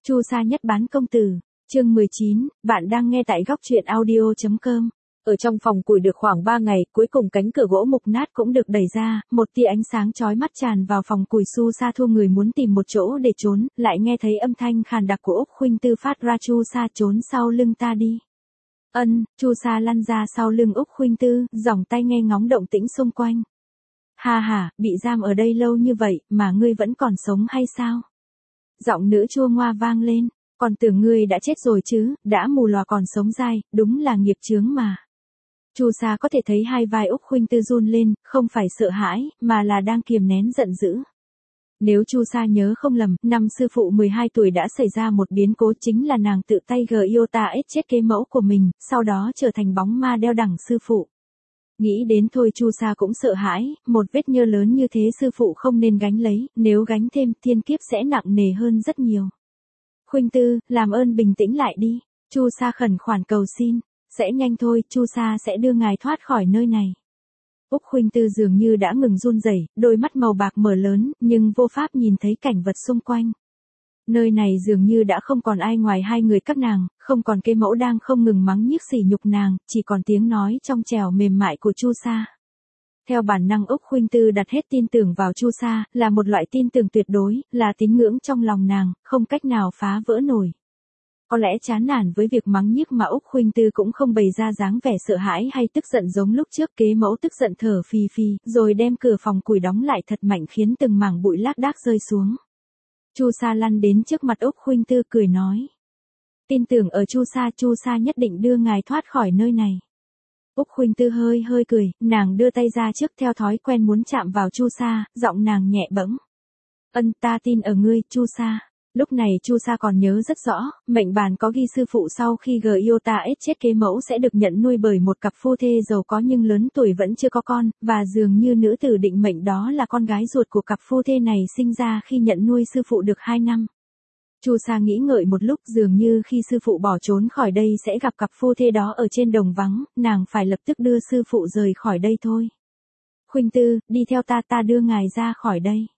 Chu Sa nhất bán công tử, chương 19, bạn đang nghe tại góc truyện audio.com. Ở trong phòng củi được khoảng 3 ngày, cuối cùng cánh cửa gỗ mục nát cũng được đẩy ra, một tia ánh sáng chói mắt tràn vào phòng củi. Chu Sa thu người muốn tìm một chỗ để trốn, lại nghe thấy âm thanh khàn đặc của Úc Khuynh Tư phát ra: Chu Sa trốn sau lưng ta đi. Chu Sa lăn ra sau lưng Úc Khuynh Tư, giỏng tay nghe ngóng động tĩnh xung quanh. Ha ha, bị giam ở đây lâu như vậy, mà ngươi vẫn còn sống hay sao? Giọng nữ chua ngoa vang lên, còn tưởng ngươi đã chết rồi chứ, đã mù lòa còn sống dai, đúng là nghiệp chướng mà. Chu Sa có thể thấy hai vai Úc Khuynh Tư run lên, không phải sợ hãi, mà là đang kiềm nén giận dữ. Nếu Chu Sa nhớ không lầm, năm sư phụ 12 tuổi đã xảy ra một biến cố, chính là nàng tự tay chết kế mẫu của mình, sau đó trở thành bóng ma đeo đẳng sư phụ. Nghĩ đến thôi Chu Sa cũng sợ hãi, một vết nhơ lớn như thế sư phụ không nên gánh lấy, nếu gánh thêm thiên kiếp sẽ nặng nề hơn rất nhiều. Khuynh Tư, làm ơn bình tĩnh lại đi. Chu Sa khẩn khoản cầu xin, sẽ nhanh thôi, Chu Sa sẽ đưa ngài thoát khỏi nơi này. Úc Khuynh Tư dường như đã ngừng run rẩy, đôi mắt màu bạc mở lớn, nhưng vô pháp nhìn thấy cảnh vật xung quanh. Nơi này dường như đã không còn ai ngoài hai người các nàng, không còn kế mẫu đang không ngừng mắng nhiếc sỉ nhục nàng, chỉ còn tiếng nói trong trẻo mềm mại của Chu Sa. Theo bản năng Úc Khuynh Tư đặt hết tin tưởng vào Chu Sa, là một loại tin tưởng tuyệt đối, là tín ngưỡng trong lòng nàng, không cách nào phá vỡ nổi. Có lẽ chán nản với việc mắng nhiếc mà Úc Khuynh Tư cũng không bày ra dáng vẻ sợ hãi hay tức giận giống lúc trước. Kế mẫu tức giận thở phì phì, rồi đem cửa phòng củi đóng lại thật mạnh khiến từng mảng bụi lác đác rơi xuống. Chu Sa lăn đến trước mặt Úc Khuynh Tư cười nói. Tin tưởng ở Chu Sa nhất định đưa ngài thoát khỏi nơi này. Úc Khuynh Tư hơi cười, nàng đưa tay ra trước theo thói quen muốn chạm vào Chu Sa, giọng nàng nhẹ bẫng. Ta tin ở ngươi, Chu Sa. Lúc này Chu Sa còn nhớ rất rõ, mệnh bàn có ghi sư phụ sau khi chết kế mẫu sẽ được nhận nuôi bởi một cặp phu thê giàu có nhưng lớn tuổi vẫn chưa có con, và dường như nữ tử định mệnh đó là con gái ruột của cặp phu thê này sinh ra khi nhận nuôi sư phụ được 2 năm. Chu Sa nghĩ ngợi một lúc, dường như khi sư phụ bỏ trốn khỏi đây sẽ gặp cặp phu thê đó ở trên đồng vắng, nàng phải lập tức đưa sư phụ rời khỏi đây thôi. Khuynh Tư, đi theo ta đưa ngài ra khỏi đây.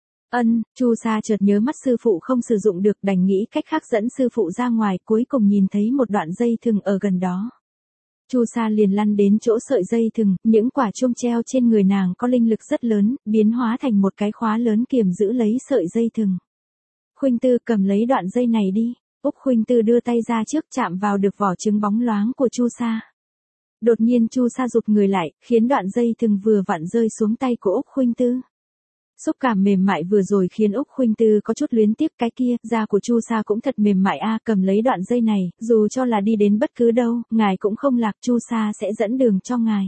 Chu Sa chợt nhớ mắt sư phụ không sử dụng được, đành nghĩ cách khác dẫn sư phụ ra ngoài, cuối cùng nhìn thấy một đoạn dây thừng ở gần đó. Chu Sa liền lăn đến chỗ sợi dây thừng, những quả chuông treo trên người nàng có linh lực rất lớn, biến hóa thành một cái khóa lớn kiềm giữ lấy sợi dây thừng. Khuynh Tư, cầm lấy đoạn dây này đi. Úc Khuynh Tư đưa tay ra trước, chạm vào được vỏ trứng bóng loáng của Chu Sa. Đột nhiên Chu Sa rụt người lại, khiến đoạn dây thừng vừa vặn rơi xuống tay của Úc Khuynh Tư. Xúc cảm mềm mại vừa rồi khiến Úc Khuynh Tư có chút luyến tiếc, cái kia, da của Chu Sa cũng thật mềm mại a, cầm lấy đoạn dây này, dù cho là đi đến bất cứ đâu, ngài cũng không lạc, Chu Sa sẽ dẫn đường cho ngài.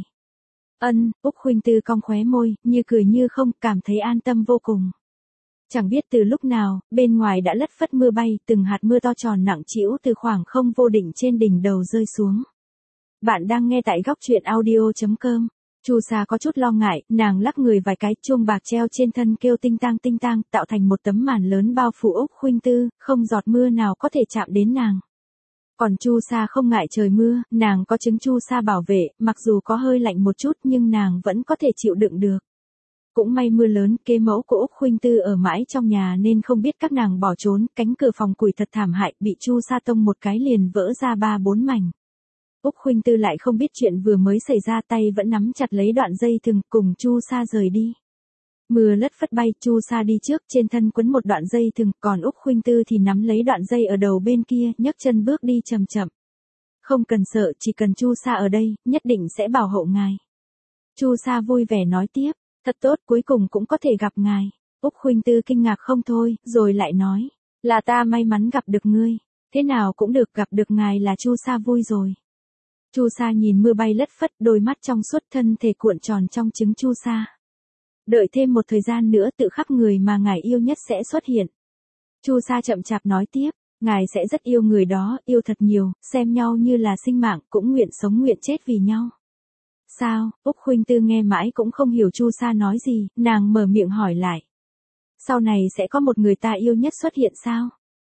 Úc Khuynh Tư cong khóe môi, như cười như không, cảm thấy an tâm vô cùng. Chẳng biết từ lúc nào, bên ngoài đã lất phất mưa bay, từng hạt mưa to tròn nặng trĩu từ khoảng không vô định trên đỉnh đầu rơi xuống. Bạn đang nghe tại góc truyện audio.com. Chu Sa có chút lo ngại, nàng lắc người vài cái, chuông bạc treo trên thân kêu tinh tang, tạo thành một tấm màn lớn bao phủ Úc Khuynh Tư, không giọt mưa nào có thể chạm đến nàng. Còn Chu Sa không ngại trời mưa, nàng có trứng Chu Sa bảo vệ, mặc dù có hơi lạnh một chút nhưng nàng vẫn có thể chịu đựng được. Cũng may mưa lớn, kế mẫu của Úc Khuynh Tư ở mãi trong nhà nên không biết các nàng bỏ trốn, cánh cửa phòng củi thật thảm hại, bị Chu Sa tông một cái liền vỡ ra 3-4 mảnh. Úc Khuynh Tư lại không biết chuyện vừa mới xảy ra, tay vẫn nắm chặt lấy đoạn dây thừng, cùng Chu Sa rời đi. Mưa lất phất bay, Chu Sa đi trước, trên thân quấn một đoạn dây thừng, còn Úc Khuynh Tư thì nắm lấy đoạn dây ở đầu bên kia, nhấc chân bước đi chậm chậm. Không cần sợ, chỉ cần Chu Sa ở đây, nhất định sẽ bảo hộ ngài. Chu Sa vui vẻ nói tiếp, thật tốt, cuối cùng cũng có thể gặp ngài. Úc Khuynh Tư kinh ngạc không thôi, rồi lại nói, là ta may mắn gặp được ngươi, thế nào cũng được, gặp được ngài là Chu Sa vui rồi. Chu Sa nhìn mưa bay lất phất, đôi mắt trong suốt, thân thể cuộn tròn trong trứng Chu Sa. Đợi thêm một thời gian nữa tự khắc người mà ngài yêu nhất sẽ xuất hiện. Chu Sa chậm chạp nói tiếp, ngài sẽ rất yêu người đó, yêu thật nhiều, xem nhau như là sinh mạng, cũng nguyện sống nguyện chết vì nhau. Sao? Úc Khuynh Tư nghe mãi cũng không hiểu Chu Sa nói gì, nàng mở miệng hỏi lại. Sau này sẽ có một người ta yêu nhất xuất hiện sao?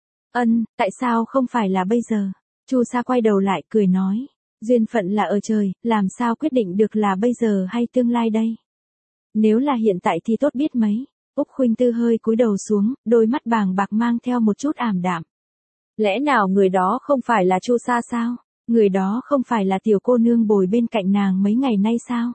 Tại sao không phải là bây giờ? Chu Sa quay đầu lại cười nói. Duyên phận là ở trời, làm sao quyết định được là bây giờ hay tương lai đây? Nếu là hiện tại thì tốt biết mấy. Úc Khuynh Tư hơi cúi đầu xuống, đôi mắt bàng bạc mang theo một chút ảm đạm. Lẽ nào người đó không phải là Chu Sa sao? Người đó không phải là tiểu cô nương bồi bên cạnh nàng mấy ngày nay sao?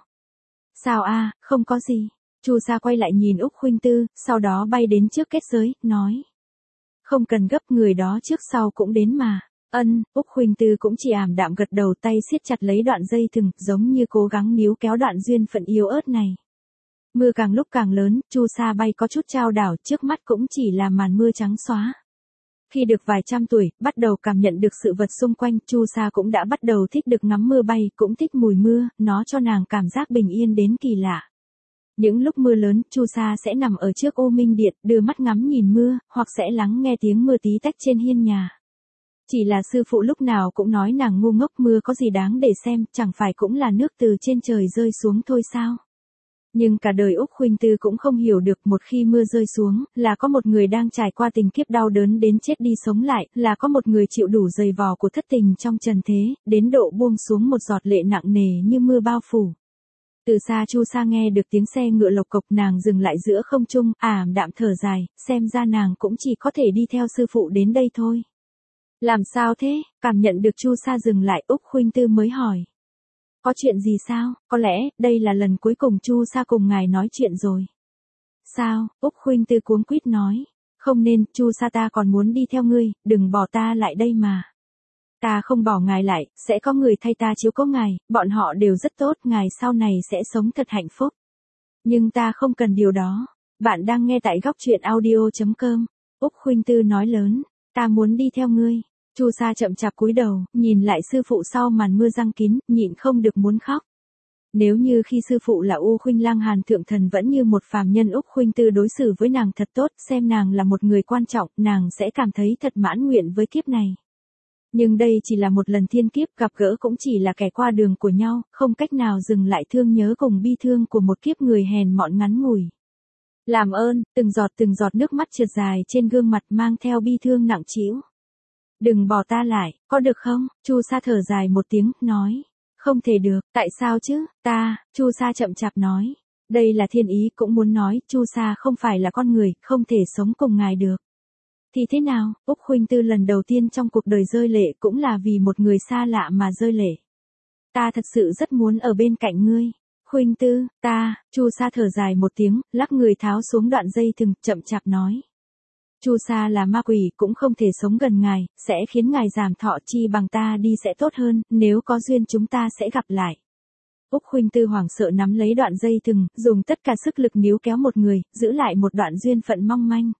Sao a, không có gì. Chu Sa quay lại nhìn Úc Khuynh Tư, sau đó bay đến trước kết giới, nói. Không cần gấp, người đó trước sau cũng đến mà. Ân, Úc Khuynh Tư cũng chỉ ảm đạm gật đầu, tay siết chặt lấy đoạn dây thừng, giống như cố gắng níu kéo đoạn duyên phận yếu ớt này. Mưa càng lúc càng lớn, Chu Sa bay có chút chao đảo, trước mắt cũng chỉ là màn mưa trắng xóa. Khi được vài trăm tuổi, bắt đầu cảm nhận được sự vật xung quanh, Chu Sa cũng đã bắt đầu thích được ngắm mưa bay, cũng thích mùi mưa, nó cho nàng cảm giác bình yên đến kỳ lạ. Những lúc mưa lớn, Chu Sa sẽ nằm ở trước ô minh điện, đưa mắt ngắm nhìn mưa, hoặc sẽ lắng nghe tiếng mưa tí tách trên hiên nhà. Chỉ là sư phụ lúc nào cũng nói nàng ngu ngốc, mưa có gì đáng để xem, chẳng phải cũng là nước từ trên trời rơi xuống thôi sao. Nhưng cả đời Úc Khuynh Tư cũng không hiểu được, một khi mưa rơi xuống, là có một người đang trải qua tình kiếp đau đớn đến chết đi sống lại, là có một người chịu đủ dày vò của thất tình trong trần thế, đến độ buông xuống một giọt lệ nặng nề như mưa bao phủ. Từ xa Chu Sa nghe được tiếng xe ngựa lộc cộc, nàng dừng lại giữa không trung, ảm đạm thở dài, xem ra nàng cũng chỉ có thể đi theo sư phụ đến đây thôi. Làm sao thế? Cảm nhận được Chu Sa dừng lại, Úc Khuynh Tư mới hỏi. Có chuyện gì sao? Có lẽ, đây là lần cuối cùng Chu Sa cùng ngài nói chuyện rồi. Sao? Úc Khuynh Tư cuống quýt nói. Không nên, Chu Sa, ta còn muốn đi theo ngươi, đừng bỏ ta lại đây mà. Ta không bỏ ngài lại, sẽ có người thay ta chiếu cố ngài, bọn họ đều rất tốt, ngài sau này sẽ sống thật hạnh phúc. Nhưng ta không cần điều đó. Bạn đang nghe tại góc truyện audio.com. Úc Khuynh Tư nói lớn. Ta muốn đi theo ngươi. Chu Sa chậm chạp cúi đầu, nhìn lại sư phụ sau màn mưa giăng kín, nhịn không được muốn khóc. Nếu như khi sư phụ là U Khuynh Lang Hàn Thượng Thần vẫn như một phàm nhân, Úc Khuynh Tư đối xử với nàng thật tốt, xem nàng là một người quan trọng, nàng sẽ cảm thấy thật mãn nguyện với kiếp này. Nhưng đây chỉ là một lần thiên kiếp, gặp gỡ cũng chỉ là kẻ qua đường của nhau, không cách nào dừng lại thương nhớ cùng bi thương của một kiếp người hèn mọn ngắn ngủi. Làm ơn, từng giọt nước mắt trượt dài trên gương mặt mang theo bi thương nặng trĩu. Đừng bỏ ta lại, có được không? Chu Sa thở dài một tiếng, nói. Không thể được, tại sao chứ? Chu Sa chậm chạp nói. Đây là thiên ý, cũng muốn nói, Chu Sa không phải là con người, không thể sống cùng ngài được. Thì thế nào? Úc Khuynh Tư lần đầu tiên trong cuộc đời rơi lệ, cũng là vì một người xa lạ mà rơi lệ. Ta thật sự rất muốn ở bên cạnh ngươi. Khuynh Tư, Chu Sa thở dài một tiếng, lắc người tháo xuống đoạn dây thừng, chậm chạp nói. Chu Sa là ma quỷ, cũng không thể sống gần ngài, sẽ khiến ngài giảm thọ, chi bằng ta đi sẽ tốt hơn, nếu có duyên chúng ta sẽ gặp lại. Úc Khuynh Tư hoảng sợ nắm lấy đoạn dây thừng, dùng tất cả sức lực níu kéo một người, giữ lại một đoạn duyên phận mong manh.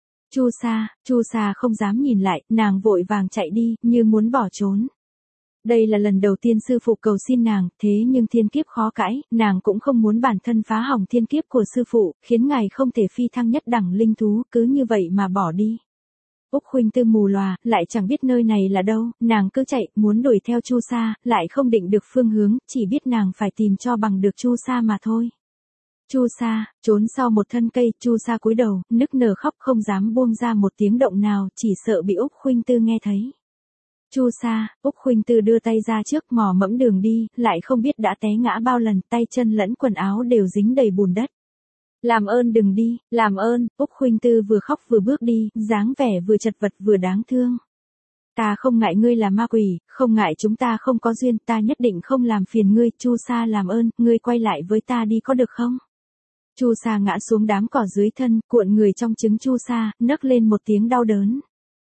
Chu Sa không dám nhìn lại, nàng vội vàng chạy đi, như muốn bỏ trốn. Đây là lần đầu tiên sư phụ cầu xin nàng, thế nhưng thiên kiếp khó cãi, nàng cũng không muốn bản thân phá hỏng thiên kiếp của sư phụ, khiến ngài không thể phi thăng nhất đẳng linh thú, cứ như vậy mà bỏ đi. Úc Khuynh Tư mù lòa, lại chẳng biết nơi này là đâu, nàng cứ chạy, muốn đuổi theo Chu Sa, lại không định được phương hướng, chỉ biết nàng phải tìm cho bằng được Chu Sa mà thôi. Chu Sa, trốn sau một thân cây, Chu Sa cúi đầu, nức nở khóc, không dám buông ra một tiếng động nào, chỉ sợ bị Úc Khuynh Tư nghe thấy. Chu Sa, Úc Khuynh Tư đưa tay ra trước, mò mẫm đường đi, lại không biết đã té ngã bao lần, tay chân lẫn quần áo đều dính đầy bùn đất. Làm ơn đừng đi, làm ơn, Úc Khuynh Tư vừa khóc vừa bước đi, dáng vẻ vừa chật vật vừa đáng thương. Ta không ngại ngươi là ma quỷ, không ngại chúng ta không có duyên, ta nhất định không làm phiền ngươi, Chu Sa làm ơn, ngươi quay lại với ta đi có được không? Chu Sa ngã xuống đám cỏ dưới thân, cuộn người trong trứng Chu Sa, nấc lên một tiếng đau đớn.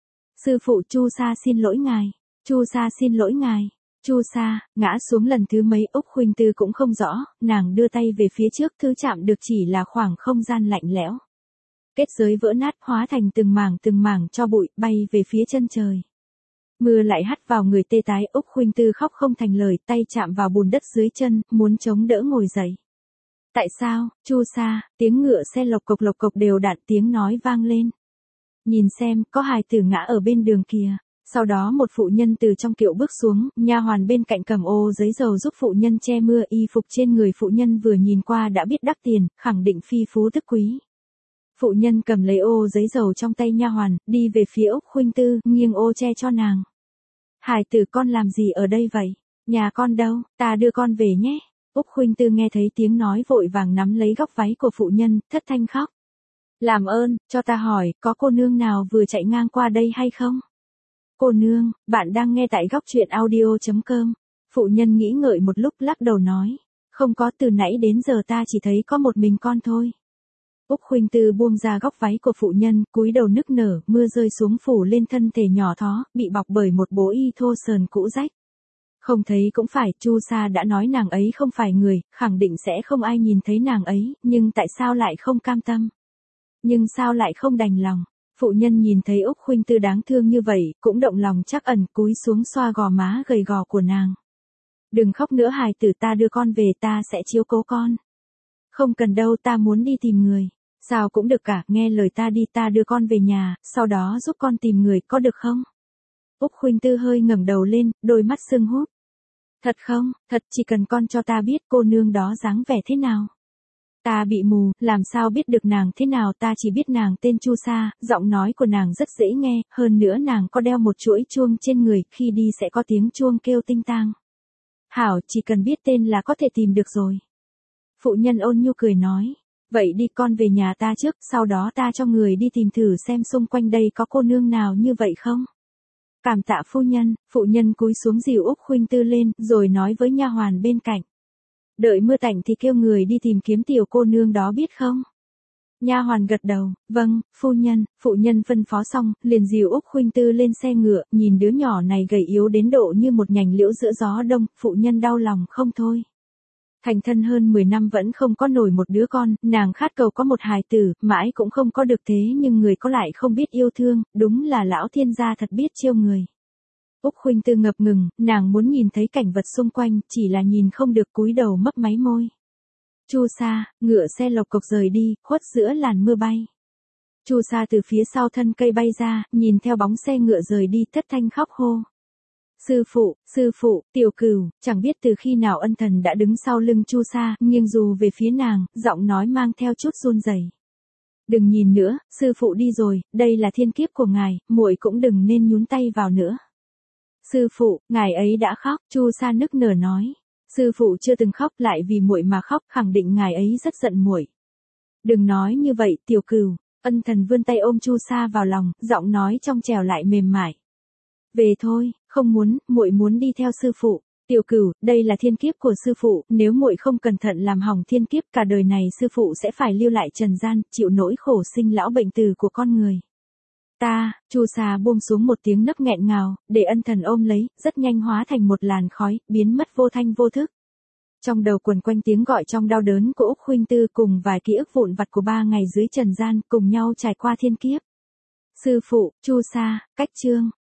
Sư phụ, Chu Sa xin lỗi ngài. Chu Sa xin lỗi ngài. Chu Sa, ngã xuống lần thứ mấy, Úc Khuynh Tư cũng không rõ, nàng đưa tay về phía trước, thứ chạm được chỉ là khoảng không gian lạnh lẽo. Kết giới vỡ nát, hóa thành từng mảng cho bụi, bay về phía chân trời. Mưa lại hắt vào người tê tái, Úc Khuynh Tư khóc không thành lời, tay chạm vào bùn đất dưới chân, muốn chống đỡ ngồi dậy. Tại sao? Chu Sa, tiếng ngựa xe lộc cộc đều đặn, tiếng nói vang lên. Nhìn xem, có hài tử ngã ở bên đường kìa. Sau đó một phụ nhân từ trong kiệu bước xuống, nha hoàn bên cạnh cầm ô giấy dầu giúp phụ nhân che mưa, y phục trên người phụ nhân vừa nhìn qua đã biết đắt tiền, khẳng định phi phú tức quý. Phụ nhân cầm lấy ô giấy dầu trong tay nha hoàn, đi về phía Úc Khuynh Tư, nghiêng ô che cho nàng. Hài tử, con làm gì ở đây vậy? Nhà con đâu, ta đưa con về nhé. Úc Khuynh Tư nghe thấy tiếng nói vội vàng nắm lấy góc váy của phụ nhân, thất thanh khóc. Làm ơn, cho ta hỏi, có cô nương nào vừa chạy ngang qua đây hay không? Cô nương, bạn đang nghe tại góc truyện audio.com. Phụ nhân nghĩ ngợi một lúc lắc đầu nói. Không có, từ nãy đến giờ ta chỉ thấy có một mình con thôi. Úc Khuynh Tư buông ra góc váy của phụ nhân, cúi đầu nức nở, mưa rơi xuống phủ lên thân thể nhỏ thó, bị bọc bởi một bố y thô sờn cũ rách. Không thấy cũng phải, Chu Sa đã nói nàng ấy không phải người, khẳng định sẽ không ai nhìn thấy nàng ấy, nhưng tại sao lại không cam tâm? Nhưng sao lại không đành lòng? Phụ nhân nhìn thấy Úc Khuynh Tư đáng thương như vậy, cũng động lòng trắc ẩn, cúi xuống xoa gò má gầy gò của nàng. Đừng khóc nữa hài tử, ta đưa con về, ta sẽ chiếu cố con. Không cần đâu, ta muốn đi tìm người. Sao cũng được cả, nghe lời ta đi, ta đưa con về nhà, sau đó giúp con tìm người, có được không? Úc Khuynh Tư hơi ngẩng đầu lên, đôi mắt sưng húp. Thật không, thật, chỉ cần con cho ta biết cô nương đó dáng vẻ thế nào. Ta bị mù, làm sao biết được nàng thế nào, ta chỉ biết nàng tên Chu Sa, giọng nói của nàng rất dễ nghe, hơn nữa nàng có đeo một chuỗi chuông trên người, khi đi sẽ có tiếng chuông kêu tinh tang. Hảo, chỉ cần biết tên là có thể tìm được rồi. Phụ nhân ôn nhu cười nói, vậy đi, con về nhà ta trước, sau đó ta cho người đi tìm thử xem xung quanh đây có cô nương nào như vậy không. Cảm tạ phu nhân. Phụ nhân cúi xuống dìu Úc Khuynh Tư lên, rồi nói với nha hoàn bên cạnh. Đợi mưa tạnh thì kêu người đi tìm kiếm tiểu cô nương đó biết không? Nha hoàn gật đầu, vâng, phu nhân. Phụ nhân phân phó xong, liền dìu Úc Khuynh Tư lên xe ngựa, nhìn đứa nhỏ này gầy yếu đến độ như một nhành liễu giữa gió đông, phụ nhân đau lòng không thôi. Thành thân hơn 10 năm vẫn không có nổi một đứa con, nàng khát cầu có một hài tử, mãi cũng không có được, thế nhưng người có lại không biết yêu thương, đúng là lão thiên gia thật biết trêu người. Úc Khuynh Tư ngập ngừng, nàng muốn nhìn thấy cảnh vật xung quanh, chỉ là nhìn không được, cúi đầu mấp máy môi. Chu Sa, ngựa xe lộc cộc rời đi, khuất giữa làn mưa bay. Chu Sa từ phía sau thân cây bay ra, nhìn theo bóng xe ngựa rời đi, thất thanh khóc hô. Sư phụ, Tiểu Cửu. Chẳng biết từ khi nào ân thần đã đứng sau lưng Chu Sa, nghiêng dù về phía nàng, giọng nói mang theo chút run rẩy. Đừng nhìn nữa, sư phụ đi rồi, đây là thiên kiếp của ngài, muội cũng đừng nên nhúng tay vào nữa. Sư phụ, ngài ấy đã khóc, Chu Sa nức nở nói. Sư phụ chưa từng khóc, lại vì muội mà khóc, khẳng định ngài ấy rất giận muội. Đừng nói như vậy, Tiểu Cửu. Ân thần vươn tay ôm Chu Sa vào lòng, giọng nói trong trẻo lại mềm mại. Về thôi, không muốn, muội muốn đi theo sư phụ. Tiểu Cửu, đây là thiên kiếp của sư phụ, nếu muội không cẩn thận làm hỏng thiên kiếp, cả đời này sư phụ sẽ phải lưu lại trần gian, chịu nỗi khổ sinh lão bệnh tử của con người. Chu Sa buông xuống một tiếng nấc nghẹn ngào, để ân thần ôm lấy, rất nhanh hóa thành một làn khói, biến mất vô thanh vô thức. Trong đầu quần quanh tiếng gọi trong đau đớn của Úc Khuynh Tư cùng vài ký ức vụn vặt của 3 ngày dưới trần gian, cùng nhau trải qua thiên kiếp. Sư phụ, Chu Sa, cách chương.